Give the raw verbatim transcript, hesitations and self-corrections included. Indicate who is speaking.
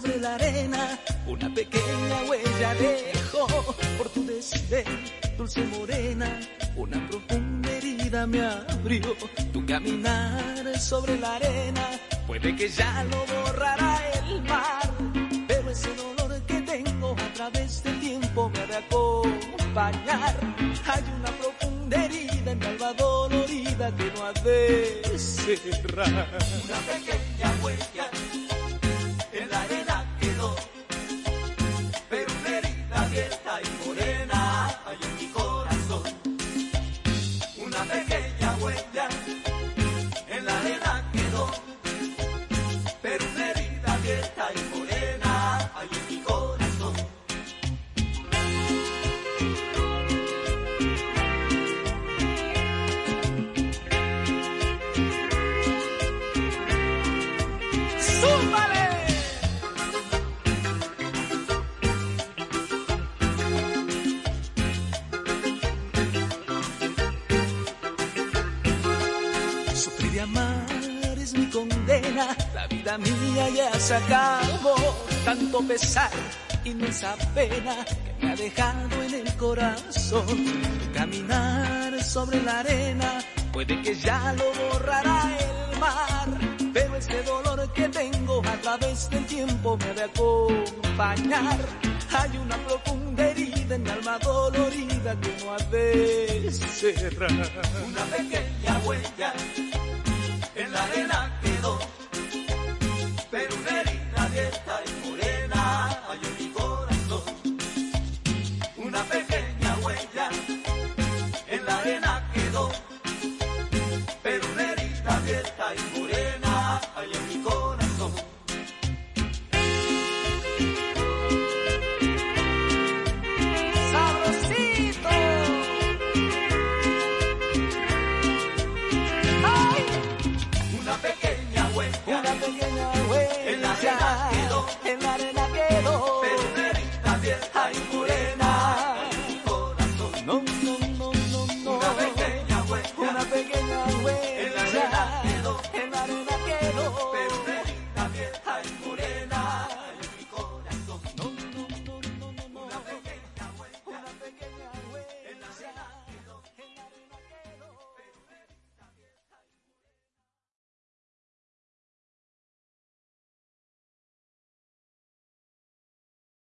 Speaker 1: sobre la arena, una pequeña huella dejo por tu desdén, dulce morena, una profunda herida me abrió. Tu caminar sobre la arena, puede que ya lo borrará el mar, pero ese dolor que tengo a través del tiempo me ha de acompañar. Hay una profunda herida en mi alma dolorida que no ha de cerrar.
Speaker 2: Una pequeña huella en la arena quedó, pero una herida abierta y morena hay en mi corazón. Una pequeña huella en la arena quedó, pero una herida abierta y morena hay en mi corazón.
Speaker 1: Sufrir y amar es mi condena, la vida mía ya se acabó. Tanto pesar, inmensa pena que me ha dejado en el corazón. Tu caminar sobre la arena, puede que ya lo borrará el mar, pero ese dolor que tengo a través del tiempo me ha de acompañar. Hay una profunda herida en mi alma dolorida que no ha de cerrar.
Speaker 2: Una pequeña huella en la arena quedó, pero una herida abierta y morena hay en mi corazón. Una pequeña huella en la arena quedó, pero una herida abierta y morena hay en mi corazón.
Speaker 1: En la arena quedó, en la arena quedó,
Speaker 2: pero una herida abierta y morena en mi corazón.
Speaker 1: No, no, no,